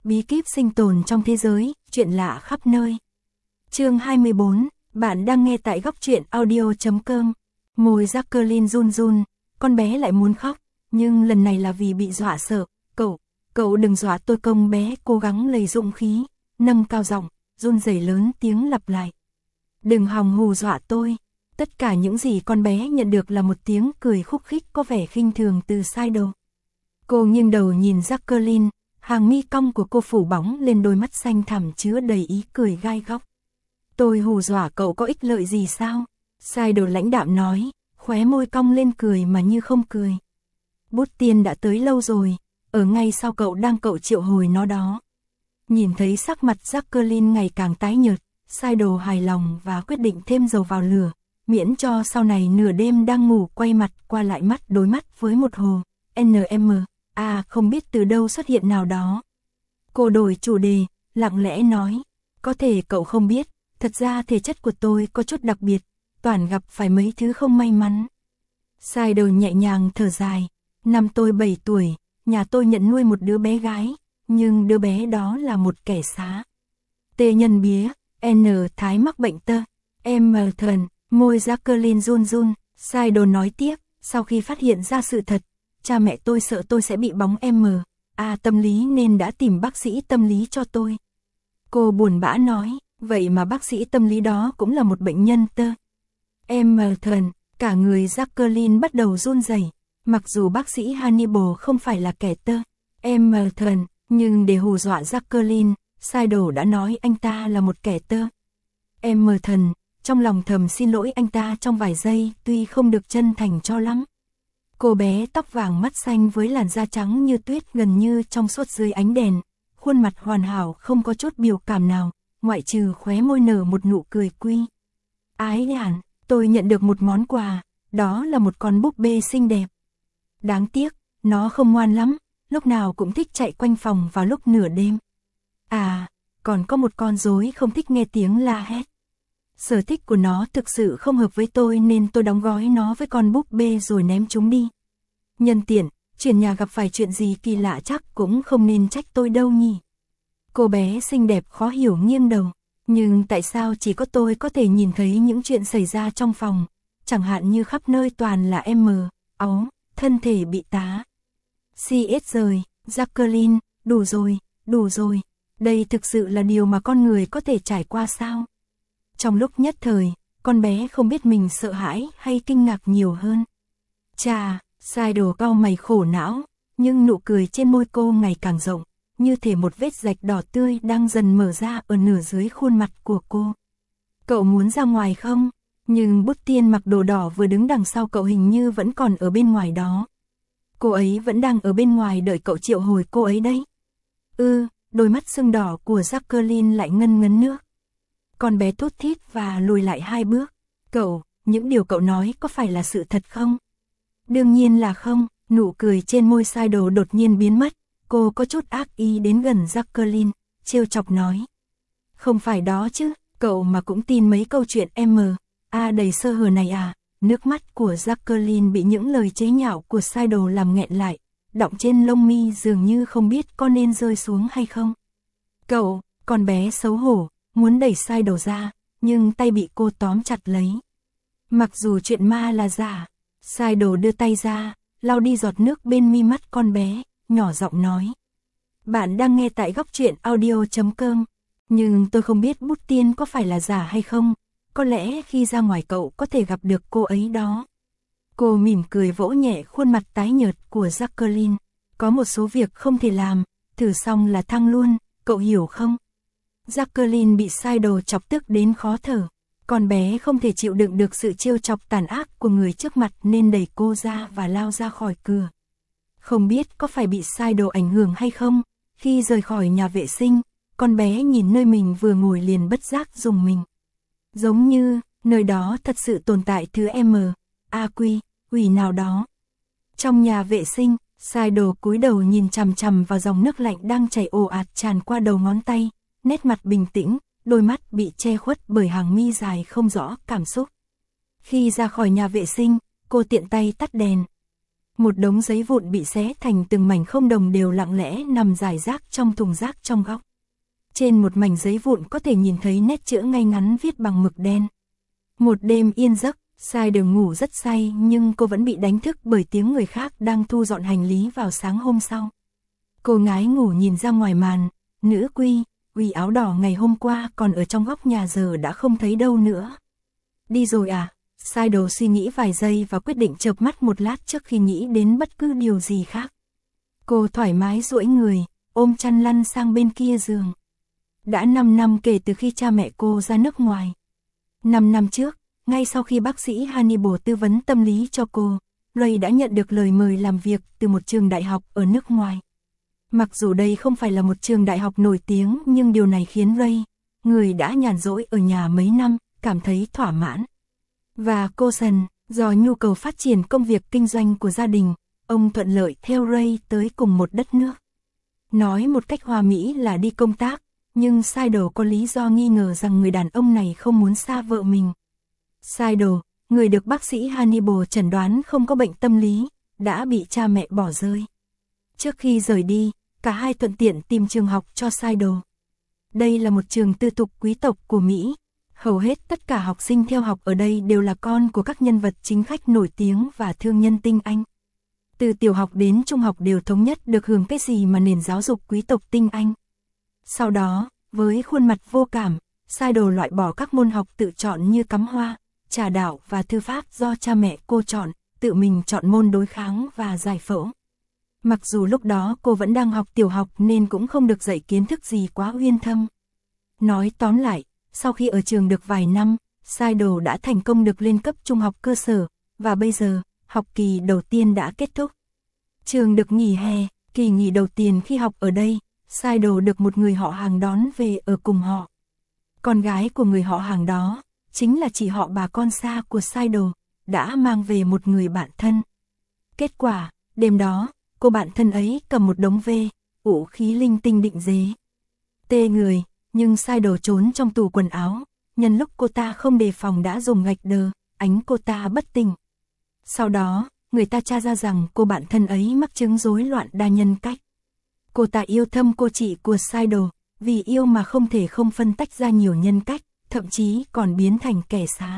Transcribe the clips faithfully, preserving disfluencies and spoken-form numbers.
Bí kíp sinh tồn trong thế giới, chuyện lạ khắp nơi. Chương hai mươi bốn, bạn đang nghe tại góc truyện audio chấm com. Môi Jacqueline run run, con bé lại muốn khóc, nhưng lần này là vì bị dọa sợ. Cậu, cậu đừng dọa tôi, công bé cố gắng lấy dũng khí, nâng cao giọng, run rẩy lớn tiếng lặp lại. Đừng hòng hù dọa tôi. Tất cả những gì con bé nhận được là một tiếng cười khúc khích có vẻ khinh thường từ Sido. Cô nghiêng đầu nhìn Jacqueline, hàng mi cong của cô phủ bóng lên đôi mắt xanh thẳm chứa đầy ý cười gai góc. Tôi hù dọa cậu có ích lợi gì sao? Sido lãnh đạm nói, khóe môi cong lên cười mà như không cười. Bút tiên đã tới lâu rồi, ở ngay sau cậu đang cậu triệu hồi nó đó. Nhìn thấy sắc mặt Jacqueline ngày càng tái nhợt, Sido hài lòng và quyết định thêm dầu vào lửa, miễn cho sau này nửa đêm đang ngủ quay mặt qua lại mắt đối mắt với một hồ en em, à không biết từ đâu xuất hiện nào đó. Cô đổi chủ đề, lặng lẽ nói, có thể cậu không biết, thật ra thể chất của tôi có chút đặc biệt, toàn gặp phải mấy thứ không may mắn. Sido nhẹ nhàng thở dài, năm tôi bảy tuổi, nhà tôi nhận nuôi một đứa bé gái, nhưng đứa bé đó là một kẻ xá. Tê nhân bía, N thái mắc bệnh tơ, M thần, môi Jacqueline run run. Sido nói tiếp, sau khi phát hiện ra sự thật, cha mẹ tôi sợ tôi sẽ bị bóng M, A tâm lý nên đã tìm bác sĩ tâm lý cho tôi. Cô buồn bã nói, vậy mà bác sĩ tâm lý đó cũng là một bệnh nhân tơ. M thần, cả người Jacqueline bắt đầu run rẩy. Mặc dù bác sĩ Hannibal không phải là kẻ tơ, M thần, nhưng để hù dọa Jacqueline, Sido đã nói anh ta là một kẻ tơ. M thần, trong lòng thầm xin lỗi anh ta trong vài giây, tuy không được chân thành cho lắm. Cô bé tóc vàng mắt xanh với làn da trắng như tuyết gần như trong suốt dưới ánh đèn, khuôn mặt hoàn hảo không có chút biểu cảm nào, ngoại trừ khóe môi nở một nụ cười quy. Ái nhàn, tôi nhận được một món quà, đó là một con búp bê xinh đẹp. Đáng tiếc, nó không ngoan lắm, lúc nào cũng thích chạy quanh phòng vào lúc nửa đêm. À, còn có một con rối không thích nghe tiếng la hét. Sở thích của nó thực sự không hợp với tôi nên tôi đóng gói nó với con búp bê rồi ném chúng đi. Nhân tiện, chuyển nhà gặp phải chuyện gì kỳ lạ chắc cũng không nên trách tôi đâu nhỉ. Cô bé xinh đẹp khó hiểu nghiêng đầu, nhưng tại sao chỉ có tôi có thể nhìn thấy những chuyện xảy ra trong phòng, chẳng hạn như khắp nơi toàn là M, áu, thân thể bị tá. xê ét rời, Jacqueline, đủ rồi, đủ rồi, đây thực sự là điều mà con người có thể trải qua sao? Trong lúc nhất thời, con bé không biết mình sợ hãi hay kinh ngạc nhiều hơn. Chà, Sido cau mày khổ não, nhưng nụ cười trên môi cô ngày càng rộng, như thể một vết rạch đỏ tươi đang dần mở ra ở nửa dưới khuôn mặt của cô. Cậu muốn ra ngoài không? Nhưng bút tiên mặc đồ đỏ vừa đứng đằng sau cậu hình như vẫn còn ở bên ngoài đó. Cô ấy vẫn đang ở bên ngoài đợi cậu triệu hồi cô ấy đấy. Ừ, đôi mắt sưng đỏ của Jacqueline lại ngân ngấn nước. Con bé thút thít và lùi lại hai bước. Cậu, những điều cậu nói có phải là sự thật không? Đương nhiên là không, nụ cười trên môi Sido đột nhiên biến mất. Cô có chút ác ý đến gần Jacqueline, trêu chọc nói. Không phải đó chứ, cậu mà cũng tin mấy câu chuyện M, A đầy sơ hở này à? Nước mắt của Jacqueline bị những lời chế nhạo của Sido làm nghẹn lại, đọng trên lông mi dường như không biết có nên rơi xuống hay không. Cậu, con bé xấu hổ, muốn đẩy Sido ra, nhưng tay bị cô tóm chặt lấy. Mặc dù chuyện ma là giả, Sido đưa tay ra, lau đi giọt nước bên mi mắt con bé, nhỏ giọng nói. Bạn đang nghe tại góc truyện audio chấm com, nhưng tôi không biết bút tiên có phải là giả hay không, có lẽ khi ra ngoài cậu có thể gặp được cô ấy đó. Cô mỉm cười vỗ nhẹ khuôn mặt tái nhợt của Jacqueline, có một số việc không thể làm, thử xong là thăng luôn, cậu hiểu không? Jacqueline bị Sido chọc tức đến khó thở, con bé không thể chịu đựng được sự trêu chọc tàn ác của người trước mặt nên đẩy cô ra và lao ra khỏi cửa. Không biết có phải bị Sido ảnh hưởng hay không, khi rời khỏi nhà vệ sinh, con bé nhìn nơi mình vừa ngồi liền bất giác rùng mình. Giống như, nơi đó thật sự tồn tại thứ M, A quy, quỷ nào đó. Trong nhà vệ sinh, Sido cúi đầu nhìn chằm chằm vào dòng nước lạnh đang chảy ồ ạt tràn qua đầu ngón tay, nét mặt bình tĩnh, đôi mắt bị che khuất bởi hàng mi dài không rõ cảm xúc. Khi ra khỏi nhà vệ sinh, cô tiện tay tắt đèn. Một đống giấy vụn bị xé thành từng mảnh không đồng đều lặng lẽ nằm rải rác trong thùng rác trong góc. Trên một mảnh giấy vụn có thể nhìn thấy nét chữ ngay ngắn viết bằng mực đen. Một đêm yên giấc, Sider ngủ rất say nhưng cô vẫn bị đánh thức bởi tiếng người khác đang thu dọn hành lý vào sáng hôm sau. Cô ngái ngủ nhìn ra ngoài màn, nữ quy, Quy áo đỏ ngày hôm qua còn ở trong góc nhà giờ đã không thấy đâu nữa. Đi rồi à? Sider suy nghĩ vài giây và quyết định chợp mắt một lát trước khi nghĩ đến bất cứ điều gì khác. Cô thoải mái duỗi người, ôm chăn lăn sang bên kia giường. Đã năm năm kể từ khi cha mẹ cô ra nước ngoài. năm năm trước, ngay sau khi bác sĩ Hannibal tư vấn tâm lý cho cô, Ray đã nhận được lời mời làm việc từ một trường đại học ở nước ngoài. Mặc dù đây không phải là một trường đại học nổi tiếng nhưng điều này khiến Ray, người đã nhàn rỗi ở nhà mấy năm, cảm thấy thỏa mãn. Và cô Sần, do nhu cầu phát triển công việc kinh doanh của gia đình, ông thuận lợi theo Ray tới cùng một đất nước. Nói một cách hoa mỹ là đi công tác, nhưng Sider có lý do nghi ngờ rằng người đàn ông này không muốn xa vợ mình. Sider, người được bác sĩ Hannibal chẩn đoán không có bệnh tâm lý, đã bị cha mẹ bỏ rơi. Trước khi rời đi, cả hai thuận tiện tìm trường học cho Sider. Đây là một trường tư thục quý tộc của Mỹ. Hầu hết tất cả học sinh theo học ở đây đều là con của các nhân vật chính khách nổi tiếng và thương nhân tinh anh. Từ tiểu học đến trung học đều thống nhất được hưởng cái gì mà nền giáo dục quý tộc tinh anh. Sau đó, với khuôn mặt vô cảm, Sider loại bỏ các môn học tự chọn như cắm hoa, trà đạo và thư pháp do cha mẹ cô chọn, tự mình chọn môn đối kháng và giải phẫu. Mặc dù lúc đó cô vẫn đang học tiểu học nên cũng không được dạy kiến thức gì quá uyên thâm. Nói tóm lại, sau khi ở trường được vài năm, Sider đã thành công được lên cấp trung học cơ sở, và bây giờ, học kỳ đầu tiên đã kết thúc. Trường được nghỉ hè, kỳ nghỉ đầu tiên khi học ở đây, Sider được một người họ hàng đón về ở cùng họ. Con gái của người họ hàng đó, chính là chị họ bà con xa của Sider, đã mang về một người bạn thân. Kết quả, đêm đó, cô bạn thân ấy cầm một đống ve, vũ khí linh tinh định dế. Tê người, nhưng Sider trốn trong tủ quần áo, nhân lúc cô ta không đề phòng đã dùng gạch đờ, ánh cô ta bất tỉnh. Sau đó, người ta tra ra rằng cô bạn thân ấy mắc chứng rối loạn đa nhân cách. Cô ta yêu thâm cô chị của Sider, vì yêu mà không thể không phân tách ra nhiều nhân cách, thậm chí còn biến thành kẻ xá.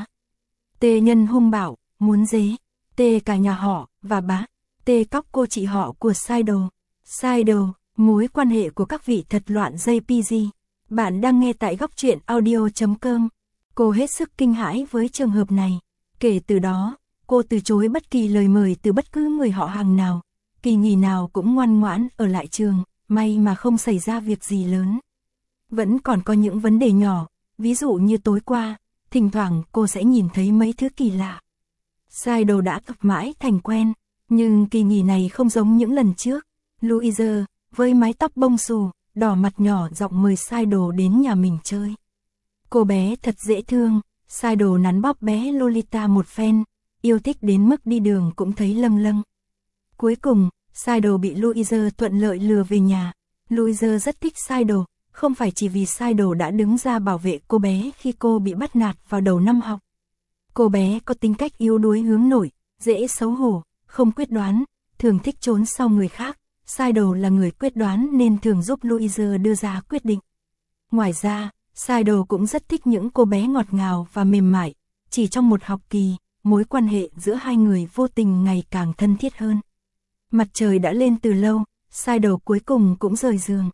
Tê nhân hung bạo, muốn dế, tê cả nhà họ, và bá, tê cóc cô chị họ của Sider. Sider, mối quan hệ của các vị thật loạn jê pê giê. Bạn đang nghe tại góc truyện audio chấm com. Cô hết sức kinh hãi với trường hợp này. Kể từ đó, cô từ chối bất kỳ lời mời từ bất cứ người họ hàng nào. Kỳ nghỉ nào cũng ngoan ngoãn ở lại trường, may mà không xảy ra việc gì lớn. Vẫn còn có những vấn đề nhỏ, ví dụ như tối qua, thỉnh thoảng cô sẽ nhìn thấy mấy thứ kỳ lạ. Sider đã tập mãi thành quen, nhưng kỳ nghỉ này không giống những lần trước. Louise, với mái tóc bông xù, đỏ mặt nhỏ giọng mời Sider đến nhà mình chơi. Cô bé thật dễ thương, Sider nắn bóp bé Lolita một phen, yêu thích đến mức đi đường cũng thấy lâng lâng. Cuối cùng, Sider bị Louise thuận lợi lừa về nhà. Louise rất thích Sider, không phải chỉ vì Sider đã đứng ra bảo vệ cô bé khi cô bị bắt nạt vào đầu năm học. Cô bé có tính cách yếu đuối hướng nội, dễ xấu hổ, không quyết đoán, thường thích trốn sau người khác. Sider là người quyết đoán nên thường giúp Louise đưa ra quyết định. Ngoài ra, Sider cũng rất thích những cô bé ngọt ngào và mềm mại. Chỉ trong một học kỳ, mối quan hệ giữa hai người vô tình ngày càng thân thiết hơn. Mặt trời đã lên từ lâu, Sider cuối cùng cũng rời giường.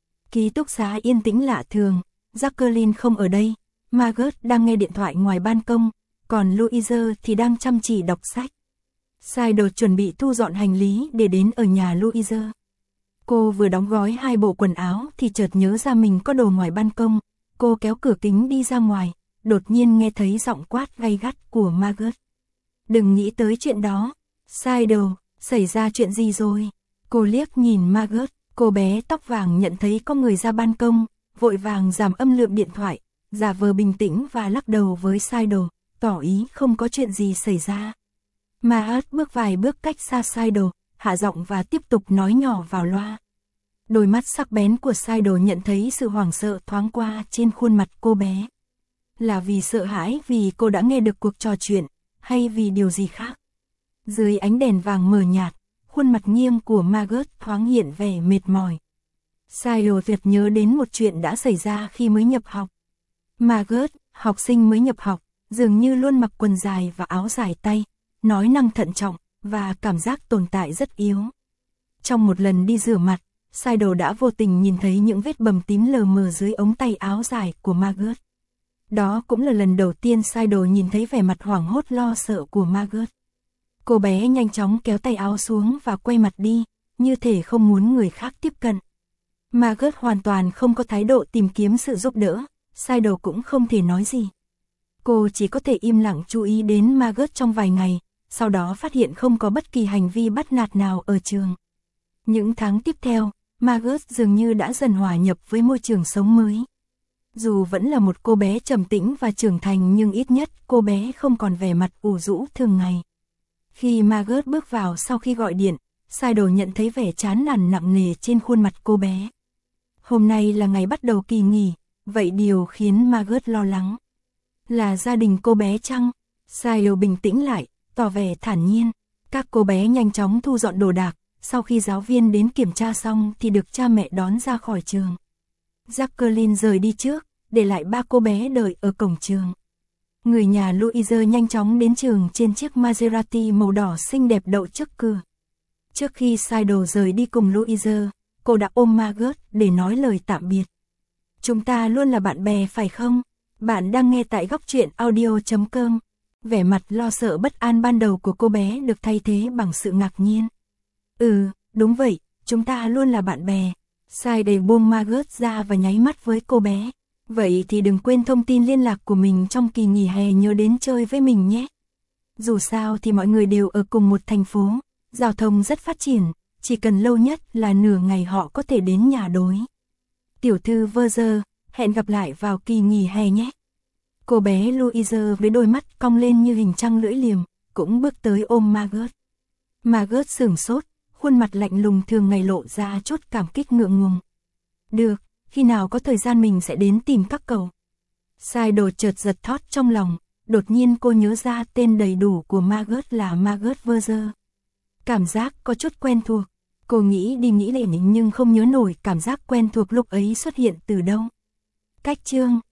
Ký túc xá yên tĩnh lạ thường, Jacqueline không ở đây, Margaret đang nghe điện thoại ngoài ban công, còn Louise thì đang chăm chỉ đọc sách. Sider chuẩn bị thu dọn hành lý để đến ở nhà Louise. Cô vừa đóng gói hai bộ quần áo thì chợt nhớ ra mình có đồ ngoài ban công. Cô kéo cửa kính đi ra ngoài, đột nhiên nghe thấy giọng quát gay gắt của Margaret. Đừng nghĩ tới chuyện đó. Sider, xảy ra chuyện gì rồi? Cô liếc nhìn Margaret, cô bé tóc vàng nhận thấy có người ra ban công, vội vàng giảm âm lượng điện thoại, giả vờ bình tĩnh và lắc đầu với Sider, tỏ ý không có chuyện gì xảy ra. Margaret bước vài bước cách xa Sider, hạ giọng và tiếp tục nói nhỏ vào loa. Đôi mắt sắc bén của Sider nhận thấy sự hoảng sợ thoáng qua trên khuôn mặt cô bé. Là vì sợ hãi vì cô đã nghe được cuộc trò chuyện, hay vì điều gì khác? Dưới ánh đèn vàng mờ nhạt, khuôn mặt nghiêng của Margaret thoáng hiện vẻ mệt mỏi. Cyril tuyệt nhớ đến một chuyện đã xảy ra khi mới nhập học. Margaret, học sinh mới nhập học, dường như luôn mặc quần dài và áo dài tay, nói năng thận trọng, và cảm giác tồn tại rất yếu. Trong một lần đi rửa mặt, Cyril đã vô tình nhìn thấy những vết bầm tím lờ mờ dưới ống tay áo dài của Margaret. Đó cũng là lần đầu tiên Cyril nhìn thấy vẻ mặt hoảng hốt lo sợ của Margaret. Cô bé nhanh chóng kéo tay áo xuống và quay mặt đi, như thể không muốn người khác tiếp cận. Margaret hoàn toàn không có thái độ tìm kiếm sự giúp đỡ, Cyril cũng không thể nói gì. Cô chỉ có thể im lặng chú ý đến Margaret trong vài ngày, sau đó phát hiện không có bất kỳ hành vi bắt nạt nào ở trường. Những tháng tiếp theo, Margaret dường như đã dần hòa nhập với môi trường sống mới. Dù vẫn là một cô bé trầm tĩnh và trưởng thành nhưng ít nhất cô bé không còn vẻ mặt ủ rũ thường ngày. Khi Margaret bước vào sau khi gọi điện, Cyril nhận thấy vẻ chán nản nặng nề trên khuôn mặt cô bé. Hôm nay là ngày bắt đầu kỳ nghỉ, vậy điều khiến Margaret lo lắng là gia đình cô bé chăng? Cyril bình tĩnh lại, tỏ vẻ thản nhiên. Các cô bé nhanh chóng thu dọn đồ đạc, sau khi giáo viên đến kiểm tra xong thì được cha mẹ đón ra khỏi trường. Jacqueline rời đi trước, để lại ba cô bé đợi ở cổng trường. Người nhà Louise nhanh chóng đến trường trên chiếc Maserati màu đỏ xinh đẹp đậu trước cửa. Trước khi Cyril rời đi cùng Louise, cô đã ôm Margaret để nói lời tạm biệt. Chúng ta luôn là bạn bè phải không? Bạn đang nghe tại góc truyện audio chấm com. Vẻ mặt lo sợ bất an ban đầu của cô bé được thay thế bằng sự ngạc nhiên. Ừ, đúng vậy, chúng ta luôn là bạn bè. Cyril buông Margaret ra và nháy mắt với cô bé. Vậy thì đừng quên thông tin liên lạc của mình trong kỳ nghỉ hè, nhớ đến chơi với mình nhé. Dù sao thì mọi người đều ở cùng một thành phố, giao thông rất phát triển, chỉ cần lâu nhất là nửa ngày họ có thể đến nhà đối. Tiểu thư Verger, hẹn gặp lại vào kỳ nghỉ hè nhé. Cô bé Louise với đôi mắt cong lên như hình trăng lưỡi liềm, cũng bước tới ôm Margaret. Margaret sửng sốt, khuôn mặt lạnh lùng thường ngày lộ ra chút cảm kích ngượng ngùng. Được, khi nào có thời gian mình sẽ đến tìm các cậu. Cyril chợt giật thót trong lòng, đột nhiên cô nhớ ra tên đầy đủ của Margaret là Margaret Verger. Cảm giác có chút quen thuộc, cô nghĩ đi nghĩ lại nhưng không nhớ nổi cảm giác quen thuộc lúc ấy xuất hiện từ đâu. Cách chương